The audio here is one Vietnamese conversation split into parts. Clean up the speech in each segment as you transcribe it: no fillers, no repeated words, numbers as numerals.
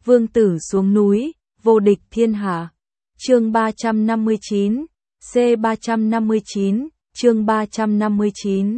vương tử xuống núi, vô địch thiên hạ. Chương 359, C359, chương 359.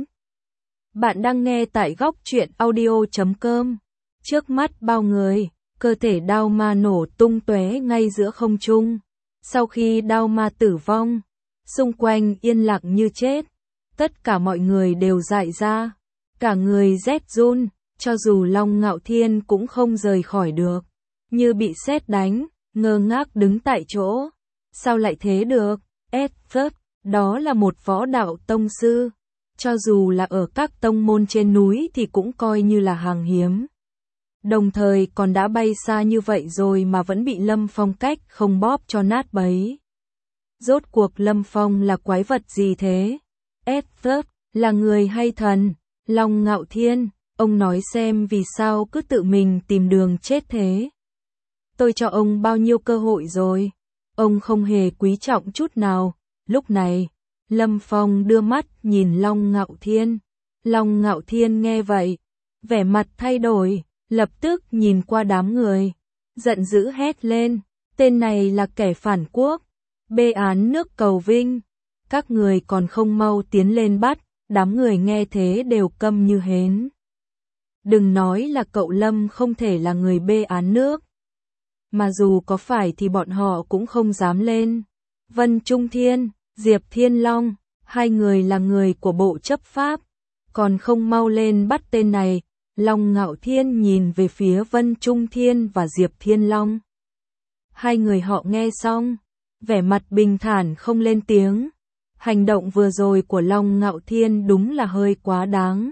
Bạn đang nghe tại góc truyện audio.com. Trước mắt bao người, cơ thể Đao Ma nổ tung tóe ngay giữa không trung. Sau khi Đao Ma tử vong, xung quanh yên lặng như chết. Tất cả mọi người đều dại ra, cả người rét run, cho dù Long Ngạo Thiên cũng không rời khỏi được. Như bị sét đánh, ngơ ngác đứng tại chỗ. Sao lại thế được? Edward, đó là một võ đạo tông sư. Cho dù là ở các tông môn trên núi thì cũng coi như là hàng hiếm. Đồng thời còn đã bay xa như vậy rồi mà vẫn bị Lâm Phong cách không bóp cho nát bấy. Rốt cuộc Lâm Phong là quái vật gì thế? Edward, là người hay thần? Long Ngạo Thiên, ông nói xem vì sao cứ tự mình tìm đường chết thế? Tôi cho ông bao nhiêu cơ hội rồi? Ông không hề quý trọng chút nào. Lúc này, Lâm Phong đưa mắt nhìn Long Ngạo Thiên. Long Ngạo Thiên nghe vậy, vẻ mặt thay đổi, lập tức nhìn qua đám người, giận dữ hét lên, tên này là kẻ phản quốc, bê án nước Cầu Vinh, các người còn không mau tiến lên bắt. Đám người nghe thế đều câm như hến. Đừng nói là cậu Lâm không thể là người bê án nước, mà dù có phải thì bọn họ cũng không dám lên. Vân Trung Thiên, Diệp Thiên Long, hai người là người của bộ chấp pháp, còn không mau lên bắt tên này. Long Ngạo Thiên nhìn về phía Vân Trung Thiên và Diệp Thiên Long. Hai người họ nghe xong, vẻ mặt bình thản không lên tiếng. Hành động vừa rồi của Long Ngạo Thiên đúng là hơi quá đáng.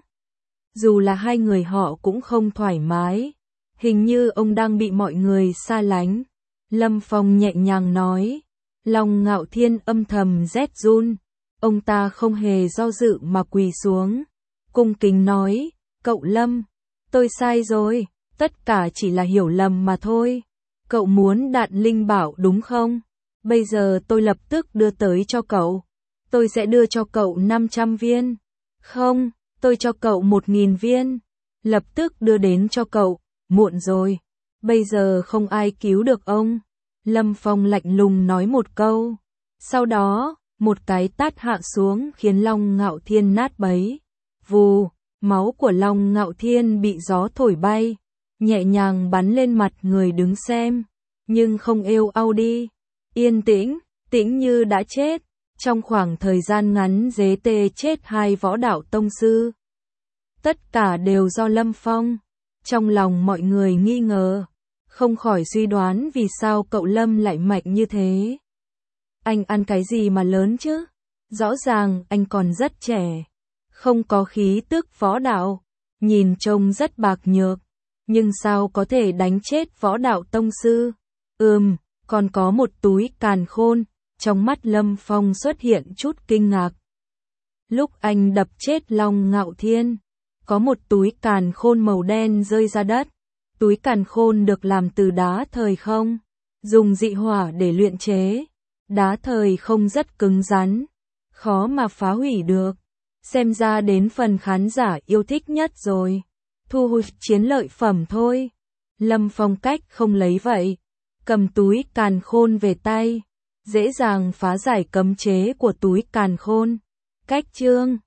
Dù là hai người họ cũng không thoải mái. Hình như ông đang bị mọi người xa lánh. Lâm Phong nhẹ nhàng nói. Long Ngạo Thiên âm thầm rét run. Ông ta không hề do dự mà quỳ xuống. Cung kính nói, cậu Lâm, tôi sai rồi, tất cả chỉ là hiểu lầm mà thôi. Cậu muốn đạn linh bảo đúng không? Bây giờ tôi lập tức đưa tới cho cậu. Tôi sẽ đưa cho cậu 500 viên. Không, tôi cho cậu 1000 viên. Lập tức đưa đến cho cậu. Muộn rồi. Bây giờ không ai cứu được ông. Lâm Phong lạnh lùng nói một câu. Sau đó, một cái tát hạ xuống khiến Long Ngạo Thiên nát bấy. Vù, máu của Long Ngạo Thiên bị gió thổi bay. Nhẹ nhàng bắn lên mặt người đứng xem. Nhưng không êu au đi. Yên tĩnh, tĩnh như đã chết. Trong khoảng thời gian ngắn dế tê chết hai võ đạo tông sư. Tất cả đều do Lâm Phong. Trong lòng mọi người nghi ngờ, không khỏi suy đoán vì sao cậu Lâm lại mạnh như thế. Anh ăn cái gì mà lớn chứ? Rõ ràng anh còn rất trẻ, không có khí tức võ đạo, nhìn trông rất bạc nhược, nhưng sao có thể đánh chết võ đạo tông sư? Còn có một túi càn khôn. Trong mắt Lâm Phong xuất hiện chút kinh ngạc. Lúc anh đập chết Long Ngạo Thiên, có một túi càn khôn màu đen rơi ra đất. Túi càn khôn được làm từ đá thời không, dùng dị hỏa để luyện chế. Đá thời không rất cứng rắn, khó mà phá hủy được. Xem ra đến phần khán giả yêu thích nhất rồi. Thu hút chiến lợi phẩm thôi. Lâm Phong cách không lấy vậy, cầm túi càn khôn về tay, dễ dàng phá giải cấm chế của túi càn khôn. Cách chương